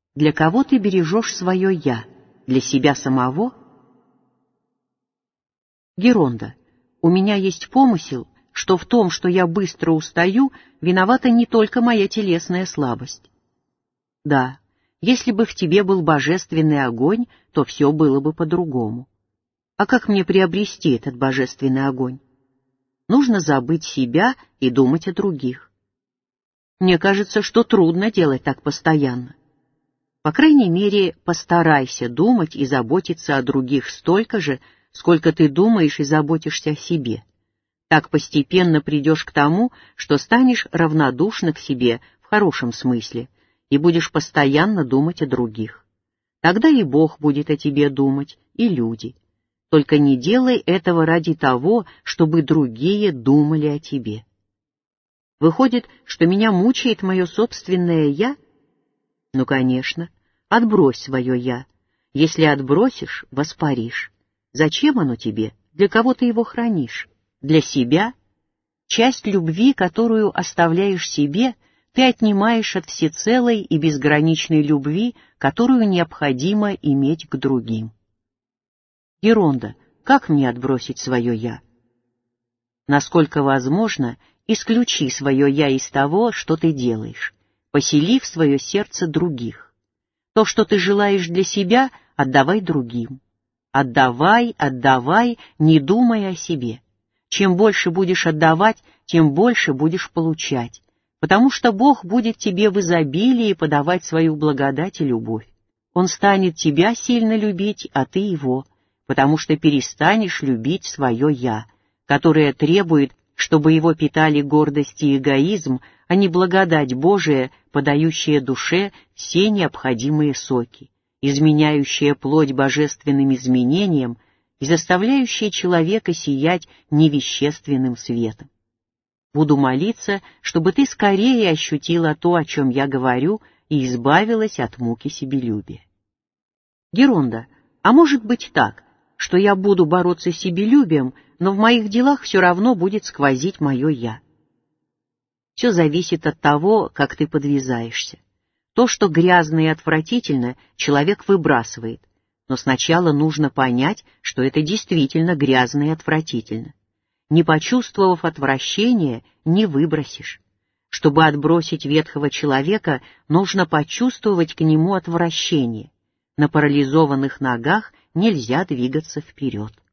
Для кого ты бережешь свое «я»? Для себя самого? Геронда, у меня есть помысел, что в том, что я быстро устаю, виновата не только моя телесная слабость. Да, если бы в тебе был божественный огонь, то все было бы по-другому. А как мне приобрести этот божественный огонь? Нужно забыть себя и думать о других. Мне кажется, что трудно делать так постоянно. По крайней мере, постарайся думать и заботиться о других столько же, сколько ты думаешь и заботишься о себе. Так постепенно придешь к тому, что станешь равнодушна к себе в хорошем смысле и будешь постоянно думать о других. Тогда и Бог будет о тебе думать, и люди. Только не делай этого ради того, чтобы другие думали о тебе. Выходит, что меня мучает мое собственное «я»? Ну, конечно, отбрось свое «я». Если отбросишь, воспаришь. Зачем оно тебе? Для кого ты его хранишь? Для себя? Часть любви, которую оставляешь себе, ты отнимаешь от всецелой и безграничной любви, которую необходимо иметь к другим. Геронда, как мне отбросить свое «я»? Насколько возможно, исключи свое «я» из того, что ты делаешь, посели в свое сердце других. То, что ты желаешь для себя, отдавай другим. Отдавай, отдавай, не думая о себе. Чем больше будешь отдавать, тем больше будешь получать, потому что Бог будет тебе в изобилии подавать свою благодать и любовь. Он станет тебя сильно любить, а ты его, потому что перестанешь любить свое «я», которое требует, чтобы его питали гордость и эгоизм, а не благодать Божия, подающая душе все необходимые соки, изменяющая плоть божественным изменением и заставляющая человека сиять невещественным светом. Буду молиться, чтобы ты скорее ощутила то, о чем я говорю, и избавилась от муки себелюбия. Геронда, а может быть так, что я буду бороться с себелюбием, но в моих делах все равно будет сквозить мое «я»? Все зависит от того, как ты подвязаешься. То, что грязно и отвратительно, человек выбрасывает, но сначала нужно понять, что это действительно грязно и отвратительно. Не почувствовав отвращения, не выбросишь. Чтобы отбросить ветхого человека, нужно почувствовать к нему отвращение. На парализованных ногах нельзя двигаться вперед.